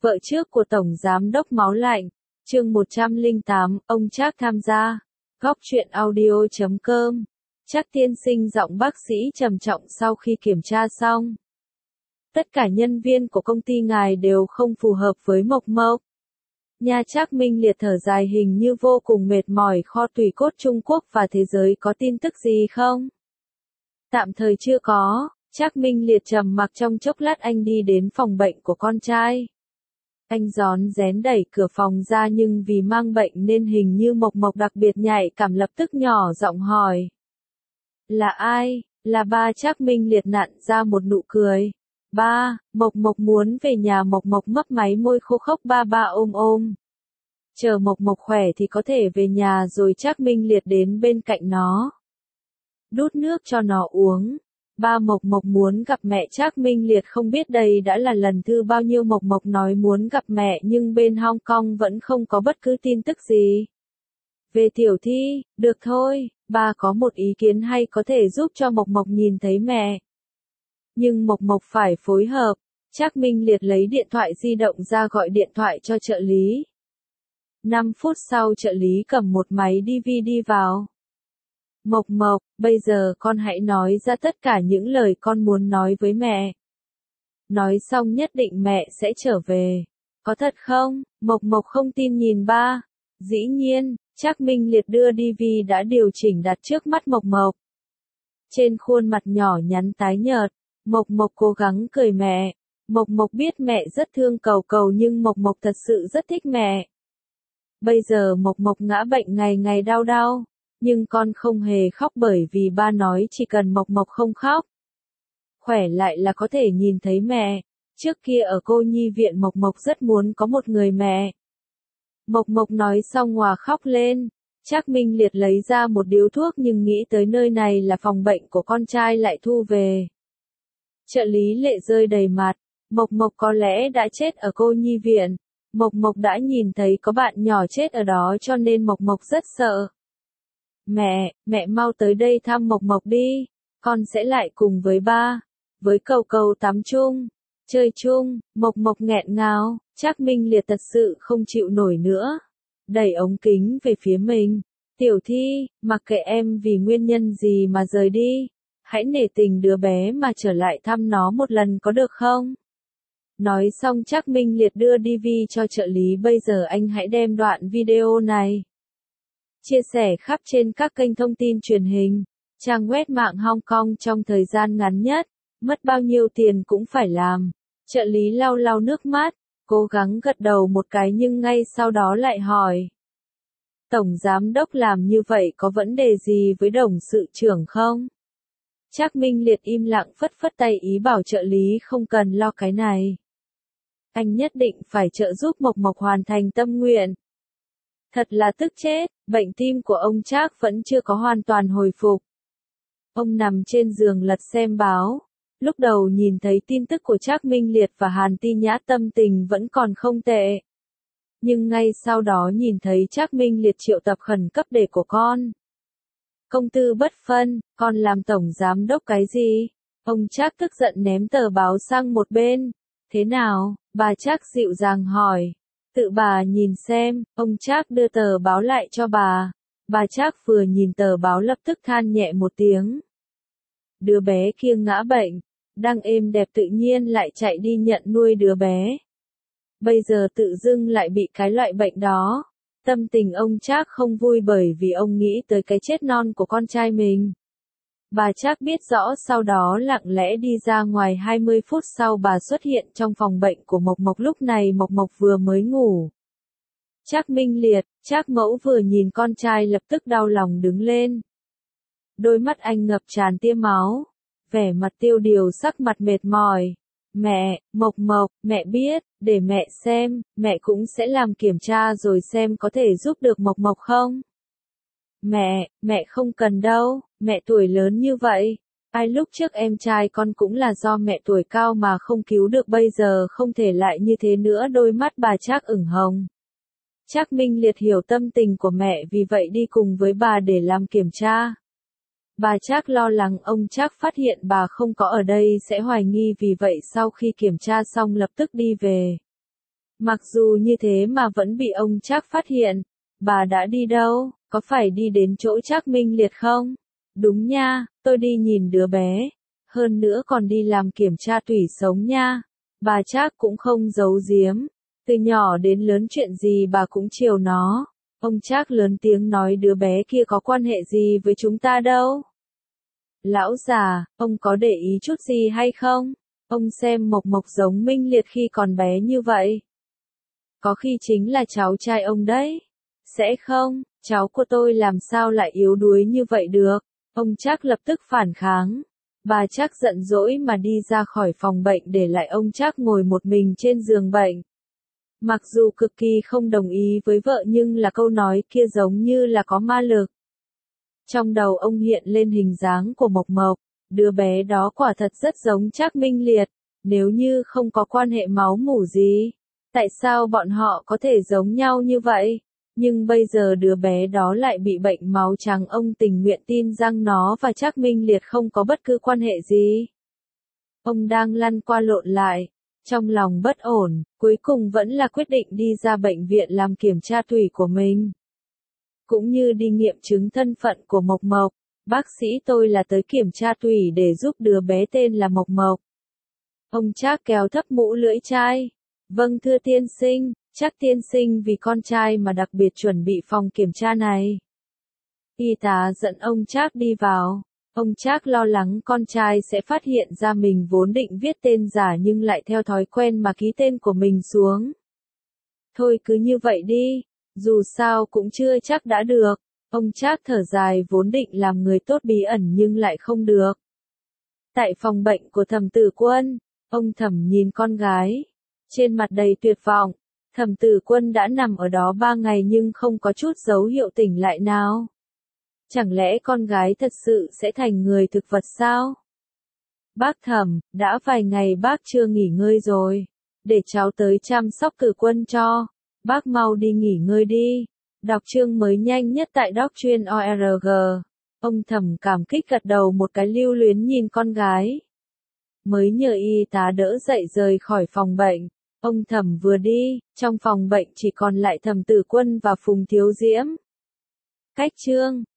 Vợ trước của Tổng Giám đốc Máu Lạnh, chương 108, ông Trác tham gia. Góc truyện audio.com. Trác tiên sinh giọng bác sĩ trầm trọng sau khi kiểm tra xong. Tất cả nhân viên của công ty ngài đều không phù hợp với Mộc Mộc. Nha Trác Minh Liệt thở dài hình như vô cùng mệt mỏi. Kho tùy cốt Trung Quốc và thế giới có tin tức gì không? Tạm thời chưa có. Trác Minh Liệt trầm mặc trong chốc lát anh đi đến phòng bệnh của con trai. Anh rón rén đẩy cửa phòng ra nhưng vì mang bệnh nên hình như Mộc Mộc đặc biệt nhạy cảm, lập tức nhỏ giọng hỏi. Là ai? Là ba. Trác Minh Liệt nặn ra một nụ cười. Ba. Mộc Mộc muốn về nhà. Mộc Mộc mấp máy môi khô khốc. Ba ôm ôm. Chờ Mộc Mộc khỏe thì có thể về nhà rồi. Trác Minh Liệt đến bên cạnh nó, đút nước cho nó uống. Ba. Mộc Mộc muốn gặp mẹ. Trác Minh Liệt không biết đây đã là lần thứ bao nhiêu Mộc Mộc nói muốn gặp mẹ nhưng bên Hong Kong vẫn không có bất cứ tin tức gì. Về Tiểu Thi, được thôi, ba có một ý kiến hay có thể giúp cho Mộc Mộc nhìn thấy mẹ. Nhưng Mộc Mộc phải phối hợp. Trác Minh Liệt lấy điện thoại di động ra gọi điện thoại cho trợ lý. 5 phút sau trợ lý cầm một máy DVD vào. Mộc Mộc, bây giờ con hãy nói ra tất cả những lời con muốn nói với mẹ. Nói xong nhất định mẹ sẽ trở về. Có thật không? Mộc Mộc không tin nhìn ba. Dĩ nhiên. Trác Minh Liệt đưa DV đã điều chỉnh đặt trước mắt Mộc Mộc. Trên khuôn mặt nhỏ nhắn tái nhợt, Mộc Mộc cố gắng cười mẹ. Mộc Mộc biết mẹ rất thương Cầu Cầu nhưng Mộc Mộc thật sự rất thích mẹ. Bây giờ Mộc Mộc ngã bệnh ngày ngày đau. Nhưng con không hề khóc bởi vì ba nói chỉ cần Mộc Mộc không khóc, khỏe lại là có thể nhìn thấy mẹ. Trước kia ở cô nhi viện Mộc Mộc rất muốn có một người mẹ. Mộc Mộc nói xong hòa khóc lên. Trác Minh Liệt lấy ra một điếu thuốc nhưng nghĩ tới nơi này là phòng bệnh của con trai lại thu về. Trợ lý lệ rơi đầy mặt. Mộc Mộc có lẽ đã chết ở cô nhi viện. Mộc Mộc đã nhìn thấy có bạn nhỏ chết ở đó cho nên Mộc Mộc rất sợ. Mẹ mau tới đây thăm Mộc Mộc đi. Con sẽ lại cùng với ba, với Cầu Cầu tắm chung, chơi chung. Mộc Mộc nghẹn ngào. Trác Minh Liệt thật sự không chịu nổi nữa. Đẩy ống kính về phía mình. Tiểu Thi, mặc kệ em vì nguyên nhân gì mà rời đi. Hãy nể tình đứa bé mà trở lại thăm nó một lần có được không? Nói xong Trác Minh Liệt đưa DV cho trợ lý. Bây giờ anh hãy đem đoạn video này chia sẻ khắp trên các kênh thông tin truyền hình, trang web mạng Hong Kong trong thời gian ngắn nhất. Mất bao nhiêu tiền cũng phải làm. Trợ lý lau lau nước mắt, cố gắng gật đầu một cái nhưng ngay sau đó lại hỏi. Tổng giám đốc làm như vậy có vấn đề gì với đồng sự trưởng không? Trác Minh Liệt im lặng phất phất tay ý bảo trợ lý không cần lo cái này. Anh nhất định phải trợ giúp Mộc Mộc hoàn thành tâm nguyện. Thật là tức chết, bệnh tim của ông Trác vẫn chưa có hoàn toàn hồi phục. Ông nằm trên giường lật xem báo. Lúc đầu nhìn thấy tin tức của Trác Minh Liệt và Hàn Ti Nhã tâm tình vẫn còn không tệ. Nhưng ngay sau đó nhìn thấy Trác Minh Liệt triệu tập khẩn cấp để của con. Công tư bất phân, con làm tổng giám đốc cái gì? Ông Trác tức giận ném tờ báo sang một bên. Thế nào? Bà Trác dịu dàng hỏi. Tự bà nhìn xem. Ông Trác đưa tờ báo lại cho bà. Bà Trác vừa nhìn tờ báo lập tức than nhẹ một tiếng. Đứa bé kia ngã bệnh. Đang êm đẹp tự nhiên lại chạy đi nhận nuôi đứa bé. Bây giờ tự dưng lại bị cái loại bệnh đó. Tâm tình ông Trác không vui bởi vì ông nghĩ tới cái chết non của con trai mình. Bà Trác biết rõ sau đó lặng lẽ đi ra ngoài. 20 phút sau bà xuất hiện trong phòng bệnh của Mộc Mộc. Lúc này Mộc Mộc vừa mới ngủ. Trác Minh Liệt, Trác mẫu vừa nhìn con trai lập tức đau lòng đứng lên. Đôi mắt anh ngập tràn tia máu. Vẻ mặt tiêu điều, sắc mặt mệt mỏi. Mẹ, Mộc Mộc, mẹ biết, để mẹ xem, mẹ cũng sẽ làm kiểm tra rồi xem có thể giúp được Mộc Mộc không? Mẹ không cần đâu, mẹ tuổi lớn như vậy. Ai lúc trước em trai con cũng là do mẹ tuổi cao mà không cứu được, bây giờ không thể lại như thế nữa. Đôi mắt bà Trác ửng hồng. Trác Minh Liệt hiểu tâm tình của mẹ vì vậy đi cùng với bà để làm kiểm tra. Bà Trác lo lắng ông Trác phát hiện bà không có ở đây sẽ hoài nghi vì vậy sau khi kiểm tra xong lập tức đi về. Mặc dù như thế mà vẫn bị ông Trác phát hiện. Bà đã đi đâu, có phải đi đến chỗ Trác Minh Liệt không? Đúng nha, tôi đi nhìn đứa bé. Hơn nữa còn đi làm kiểm tra tủy sống nha. Bà Trác cũng không giấu giếm. Từ nhỏ đến lớn chuyện gì bà cũng chiều nó. Ông Trác lớn tiếng nói đứa bé kia có quan hệ gì với chúng ta đâu. Lão già, ông có để ý chút gì hay không? Ông xem Mộc Mộc giống Minh Liệt khi còn bé như vậy. Có khi chính là cháu trai ông đấy. Sẽ không, cháu của tôi làm sao lại yếu đuối như vậy được. Ông Trác lập tức phản kháng. Bà Trác giận dỗi mà đi ra khỏi phòng bệnh để lại ông Trác ngồi một mình trên giường bệnh. Mặc dù cực kỳ không đồng ý với vợ nhưng là câu nói kia giống như là có ma lực. Trong đầu ông hiện lên hình dáng của Mộc Mộc, đứa bé đó quả thật rất giống Trác Minh Liệt, nếu như không có quan hệ máu mủ gì, tại sao bọn họ có thể giống nhau như vậy? Nhưng bây giờ đứa bé đó lại bị bệnh máu trắng, ông tình nguyện tin rằng nó và Trác Minh Liệt không có bất cứ quan hệ gì. Ông đang lăn qua lộn lại, trong lòng bất ổn, cuối cùng vẫn là quyết định đi ra bệnh viện làm kiểm tra tủy của mình. Cũng như đi nghiệm chứng thân phận của Mộc Mộc, bác sĩ tôi là tới kiểm tra tủy để giúp đứa bé tên là Mộc Mộc. Ông Trác kéo thấp mũ lưỡi chai. Vâng thưa tiên sinh, Trác tiên sinh vì con trai mà đặc biệt chuẩn bị phòng kiểm tra này. Y tá dẫn ông Trác đi vào. Ông Trác lo lắng con trai sẽ phát hiện ra mình vốn định viết tên giả nhưng lại theo thói quen mà ký tên của mình xuống. Thôi cứ như vậy đi, dù sao cũng chưa chắc đã được. Ông Trác thở dài, vốn định làm người tốt bí ẩn nhưng lại không được. Tại phòng bệnh của Thẩm Tử Quân, ông Thẩm nhìn con gái, trên mặt đầy tuyệt vọng. Thẩm Tử Quân đã nằm ở đó 3 ngày nhưng không có chút dấu hiệu tỉnh lại nào. Chẳng lẽ con gái thật sự sẽ thành người thực vật sao? Bác Thẩm, đã vài ngày bác chưa nghỉ ngơi rồi. Để cháu tới chăm sóc Tử Quân cho. Bác mau đi nghỉ ngơi đi. Đọc chương mới nhanh nhất tại Đọc truyện ORG. Ông Thẩm cảm kích gật đầu một cái, lưu luyến nhìn con gái. Mới nhờ y tá đỡ dậy rời khỏi phòng bệnh. Ông Thẩm vừa đi, trong phòng bệnh chỉ còn lại Thẩm Tử Quân và Phùng Thiếu Diễm. Cách chương